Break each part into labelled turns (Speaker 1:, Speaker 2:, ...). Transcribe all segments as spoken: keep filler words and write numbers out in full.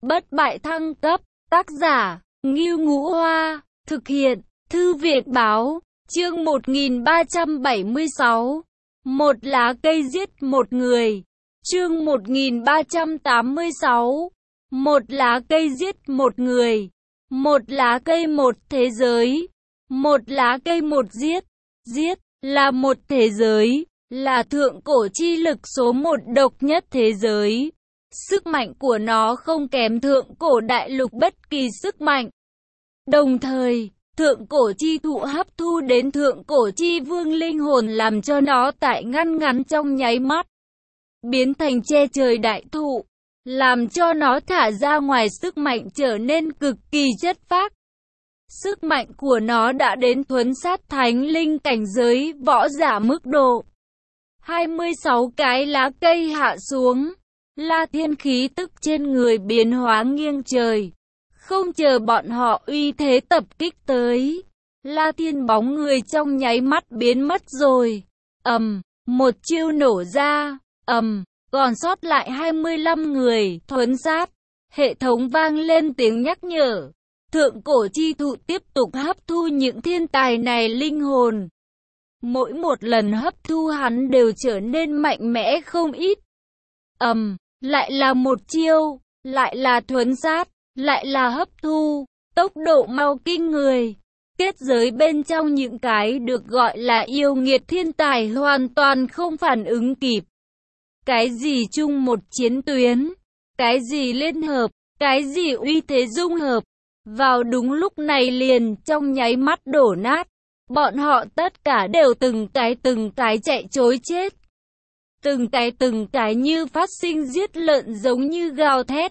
Speaker 1: bất bại thăng cấp. Tác giả, Ngưu Ngũ Hoa. Thực hiện, Thư viện Báo. Chương một nghìn ba trăm bảy mươi sáu. Một lá cây giết một người. Chương một nghìn ba trăm tám mươi sáu. Một lá cây giết một người. Một lá cây một thế giới. Một lá cây một giết. Giết là một thế giới, là thượng cổ chi lực số một độc nhất thế giới. Sức mạnh của nó không kém thượng cổ đại lục bất kỳ sức mạnh. Đồng thời, thượng cổ chi thụ hấp thu đến thượng cổ chi vương linh hồn, làm cho nó tại ngăn ngắn trong nháy mắt biến thành che trời đại thụ, làm cho nó thả ra ngoài sức mạnh trở nên cực kỳ chất phác. Sức mạnh của nó đã đến thuấn sát thánh linh cảnh giới võ giả mức độ. hai mươi sáu cái lá cây hạ xuống, La Thiên khí tức trên người biến hóa nghiêng trời. Không chờ bọn họ uy thế tập kích tới, La Thiên bóng người trong nháy mắt biến mất rồi. Ầm, một chiêu nổ ra, ầm, còn sót lại hai mươi lăm người, thuấn sát. Hệ thống vang lên tiếng nhắc nhở. Thượng cổ chi thụ tiếp tục hấp thu những thiên tài này linh hồn. Mỗi một lần hấp thu hắn đều trở nên mạnh mẽ không ít. Ầm, um, lại là một chiêu, lại là thuấn sát, lại là hấp thu, tốc độ mau kinh người. Kết giới bên trong những cái được gọi là yêu nghiệt thiên tài hoàn toàn không phản ứng kịp. Cái gì chung một chiến tuyến, cái gì liên hợp, cái gì uy thế dung hợp. Vào đúng lúc này liền trong nháy mắt đổ nát. Bọn họ tất cả đều từng cái từng cái chạy trối chết. Từng cái từng cái như phát sinh giết lợn giống như gào thét.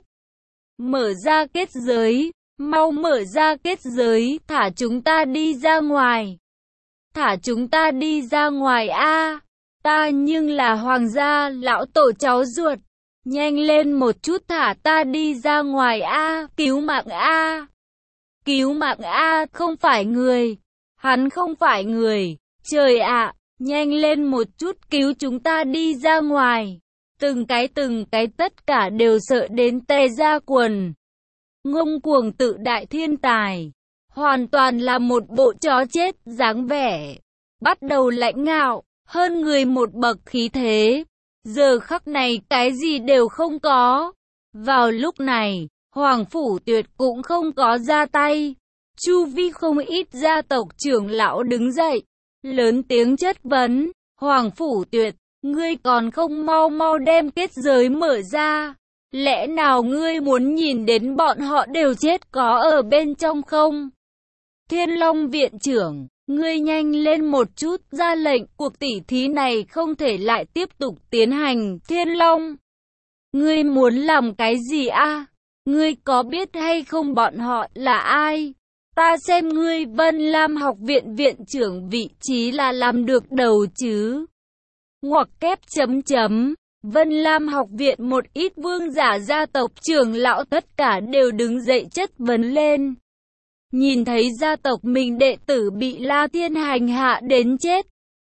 Speaker 1: Mở ra kết giới, mau mở ra kết giới, thả chúng ta đi ra ngoài. Thả chúng ta đi ra ngoài a, ta nhưng là hoàng gia lão tổ cháu ruột. Nhanh lên một chút thả ta đi ra ngoài a, cứu mạng a. Cứu mạng a, không phải người. Hắn không phải người. Trời ạ, nhanh lên một chút cứu chúng ta đi ra ngoài. Từng cái từng cái tất cả đều sợ đến tè ra quần. Ngông cuồng tự đại thiên tài. Hoàn toàn là một bộ chó chết dáng vẻ. Bắt đầu lãnh ngạo, hơn người một bậc khí thế. Giờ khắc này cái gì đều không có. Vào lúc này, Hoàng Phủ Tuyệt cũng không có ra tay. Chu vi không ít gia tộc trưởng lão đứng dậy, lớn tiếng chất vấn. Hoàng Phủ Tuyệt, ngươi còn không mau mau đem kết giới mở ra. Lẽ nào ngươi muốn nhìn đến bọn họ đều chết có ở bên trong không? Thiên Long viện trưởng, ngươi nhanh lên một chút, ra lệnh, cuộc tỉ thí này không thể lại tiếp tục tiến hành. Thiên Long, ngươi muốn làm cái gì a? Ngươi có biết hay không bọn họ là ai? Ta xem ngươi Vân Lam học viện viện trưởng vị trí là làm được đầu chứ. Ngoặc kép chấm chấm. Vân Lam học viện một ít vương giả gia tộc trưởng lão tất cả đều đứng dậy chất vấn lên. Nhìn thấy gia tộc mình đệ tử bị La Thiên hành hạ đến chết.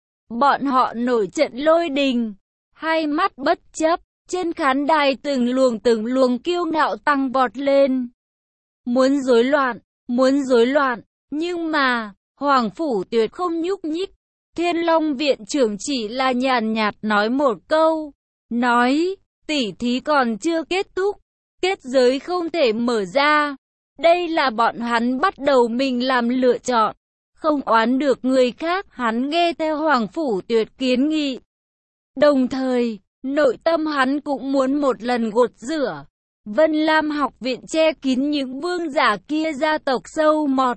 Speaker 1: Bọn họ nổi trận lôi đình. Hai mắt bất chấp. Trên khán đài từng luồng từng luồng kiêu ngạo tăng vọt lên. Muốn rối loạn, muốn rối loạn, nhưng mà, Hoàng Phủ Tuyệt không nhúc nhích. Thiên Long viện trưởng chỉ là nhàn nhạt nói một câu. Nói, tỉ thí còn chưa kết thúc, kết giới không thể mở ra. Đây là bọn hắn bắt đầu mình làm lựa chọn. Không oán được người khác, hắn nghe theo Hoàng Phủ Tuyệt kiến nghị. Đồng thời, nội tâm hắn cũng muốn một lần gột rửa. Vân Lam học viện che kín những vương giả kia gia tộc sâu mọt.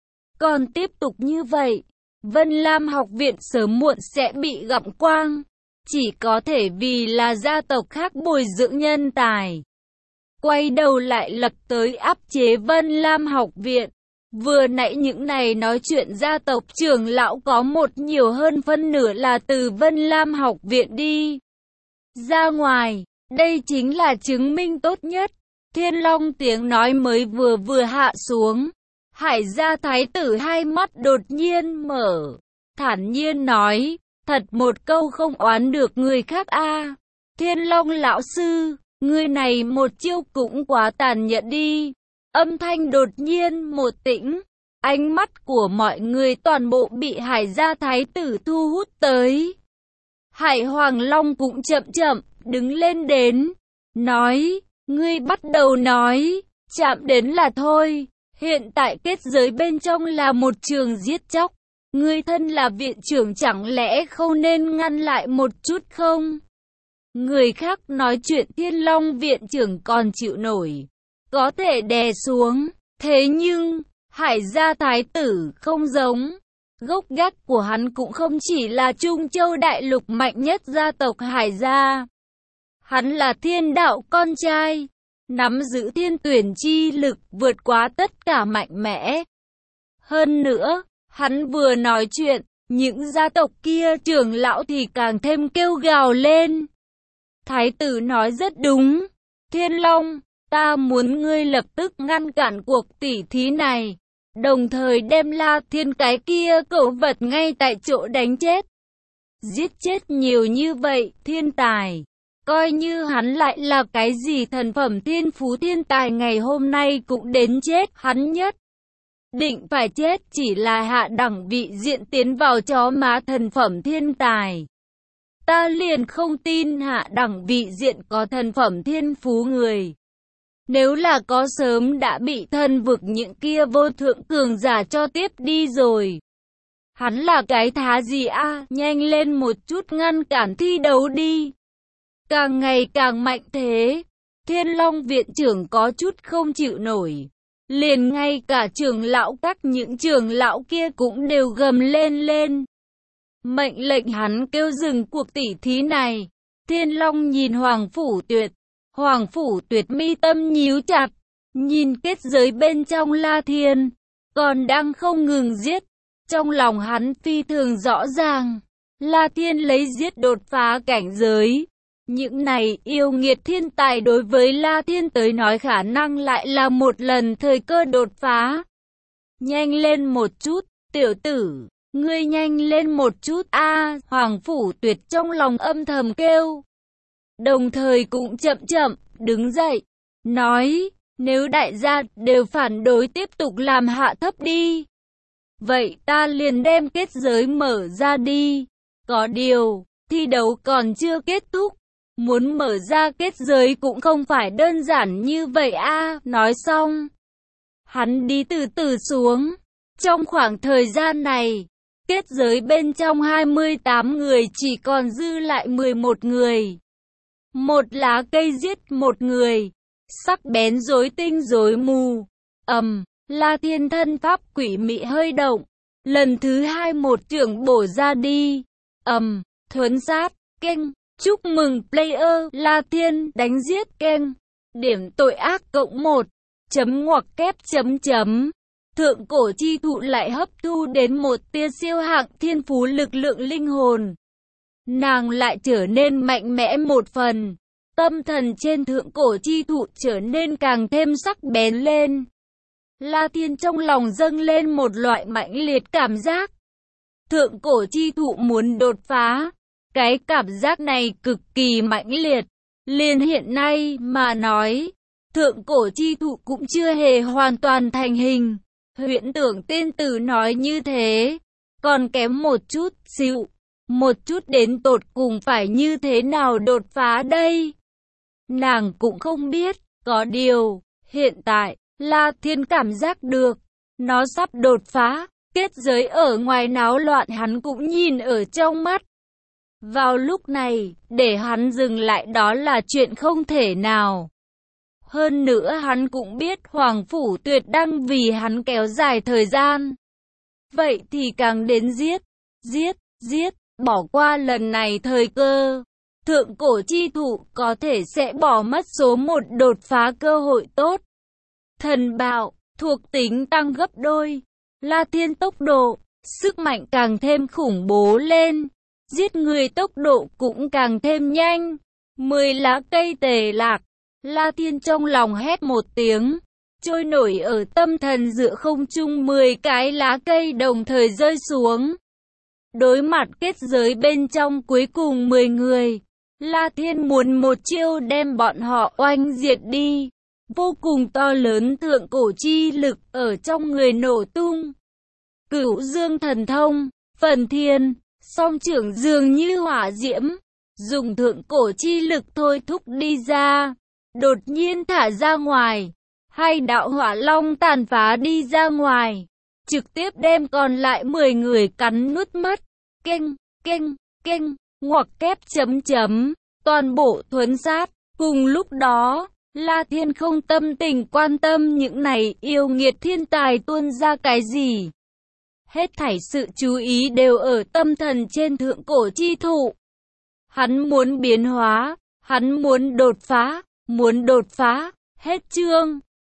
Speaker 1: Còn tiếp tục như vậy, Vân Lam học viện sớm muộn sẽ bị gặm quang. Chỉ có thể vì là gia tộc khác bồi dưỡng nhân tài. Quay đầu lại lập tới áp chế Vân Lam học viện. Vừa nãy những này nói chuyện gia tộc trưởng lão có một nhiều hơn phân nửa là từ Vân Lam học viện đi ra ngoài. Đây chính là chứng minh tốt nhất. Thiên Long tiếng nói mới vừa vừa hạ xuống. Hải gia thái tử hai mắt đột nhiên mở. Thản nhiên nói. Thật một câu không oán được người khác a. Thiên Long lão sư, Ngươi này một chiêu cũng quá tàn nhẫn đi. Âm thanh đột nhiên một tĩnh. Ánh mắt của mọi người toàn bộ bị Hải gia thái tử thu hút tới. Hải Hoàng Long cũng chậm chậm, đứng lên đến. Nói, ngươi bắt đầu nói, chạm đến là thôi. Hiện tại kết giới bên trong là một trường giết chóc. Ngươi thân là viện trưởng chẳng lẽ không nên ngăn lại một chút không? Người khác nói chuyện Thiên Long viện trưởng còn chịu nổi, có thể đè xuống. Thế nhưng, Hải gia thái tử không giống. Gốc gác của hắn cũng không chỉ là Trung Châu đại lục mạnh nhất gia tộc Hải gia. Hắn là thiên đạo con trai, nắm giữ thiên tuyển chi lực vượt quá tất cả mạnh mẽ. Hơn nữa, hắn vừa nói chuyện, những gia tộc kia trưởng lão thì càng thêm kêu gào lên. Thái tử nói rất đúng. Thiên Long, ta muốn ngươi lập tức ngăn cản cuộc tỉ thí này, đồng thời đem La Thiên cái kia cẩu vật ngay tại chỗ đánh chết. Giết chết nhiều như vậy, thiên tài. Coi như hắn lại là cái gì thần phẩm thiên phú thiên tài ngày hôm nay cũng đến chết, hắn nhất định phải chết, chỉ là hạ đẳng vị diện tiến vào chó má thần phẩm thiên tài. Ta liền không tin hạ đẳng vị diện có thần phẩm thiên phú người. Nếu là có sớm đã bị thần vực những kia vô thượng cường giả cho tiếp đi rồi. Hắn là cái thá gì a? À? Nhanh lên một chút ngăn cản thi đấu đi. Càng ngày càng mạnh thế. Thiên Long viện trưởng có chút không chịu nổi. Liền ngay cả trưởng lão các những trưởng lão kia cũng đều gầm lên lên. Mệnh lệnh hắn kêu dừng cuộc tỉ thí này. Thiên Long nhìn Hoàng Phủ Tuyệt. Hoàng Phủ Tuyệt mi tâm nhíu chặt. Nhìn kết giới bên trong La Thiên. Còn đang không ngừng giết. Trong lòng hắn phi thường rõ ràng. La Thiên lấy giết đột phá cảnh giới. Những này yêu nghiệt thiên tài đối với La Thiên tới nói khả năng lại là một lần thời cơ đột phá. Nhanh lên một chút, tiểu tử, ngươi nhanh lên một chút a. À, Hoàng Phủ Tuyệt trong lòng âm thầm kêu. Đồng thời cũng chậm chậm, đứng dậy, nói, nếu đại gia đều phản đối tiếp tục làm hạ thấp đi. Vậy ta liền đem kết giới mở ra đi. Có điều, thi đấu còn chưa kết thúc. Muốn mở ra kết giới cũng không phải đơn giản như vậy a. À, nói xong, hắn đi từ từ xuống. Trong khoảng thời gian này, kết giới bên trong hai mươi tám người chỉ còn dư lại mười một người. Một lá cây giết một người, sắc bén rối tinh rối mù. Ầm, La Thiên thân pháp quỷ mị hơi động, lần thứ hai một chưởng bổ ra đi. Ầm, thuấn sát, keng. Chúc mừng player La Thiên đánh giết keng. Điểm tội ác cộng một. Chấm ngoặc kép chấm chấm. Thượng cổ chi thụ lại hấp thu đến một tia siêu hạng thiên phú lực lượng linh hồn. Nàng lại trở nên mạnh mẽ một phần. Tâm thần trên thượng cổ chi thụ trở nên càng thêm sắc bén lên. La Thiên trong lòng dâng lên một loại mãnh liệt cảm giác. Thượng cổ chi thụ muốn đột phá. Cái cảm giác này cực kỳ mãnh liệt. Liền hiện nay mà nói, thượng cổ chi thụ cũng chưa hề hoàn toàn thành hình. Huyễn Tưởng tiên tử nói như thế, còn kém một chút xíu, một chút đến tột cùng phải như thế nào đột phá đây? Nàng cũng không biết, có điều, hiện tại, La Thiên cảm giác được, nó sắp đột phá, kết giới ở ngoài náo loạn hắn cũng nhìn ở trong mắt. Vào lúc này, để hắn dừng lại đó là chuyện không thể nào. Hơn nữa hắn cũng biết Hoàng Phủ Tuyệt đang vì hắn kéo dài thời gian. Vậy thì càng đến giết, giết, giết, bỏ qua lần này thời cơ. Thượng cổ chi thụ có thể sẽ bỏ mất số một đột phá cơ hội tốt. Thần bạo, thuộc tính tăng gấp đôi. La Thiên tốc độ, sức mạnh càng thêm khủng bố lên. Giết người tốc độ cũng càng thêm nhanh. Mười lá cây tề lạc. La Thiên trong lòng hét một tiếng. Trôi nổi ở tâm thần giữa không trung mười cái lá cây đồng thời rơi xuống. Đối mặt kết giới bên trong cuối cùng mười người. La Thiên muốn một chiêu đem bọn họ oanh diệt đi. Vô cùng to lớn thượng cổ chi lực ở trong người nổ tung. Cửu dương thần thông, phần thiên, song trưởng dường như hỏa diễm. Dùng thượng cổ chi lực thôi thúc đi ra. Đột nhiên thả ra ngoài. Hai đạo hỏa long tàn phá đi ra ngoài. Trực tiếp đem còn lại mười người cắn nuốt mất. Kênh, kênh, kênh, ngoặc kép chấm chấm. Toàn bộ thuấn sát. Cùng lúc đó, La Thiên không tâm tình quan tâm những này yêu nghiệt thiên tài tuôn ra cái gì. Hết thảy sự chú ý đều ở tâm thần trên thượng cổ chi thụ. Hắn muốn biến hóa, hắn muốn đột phá, muốn đột phá, hết chương.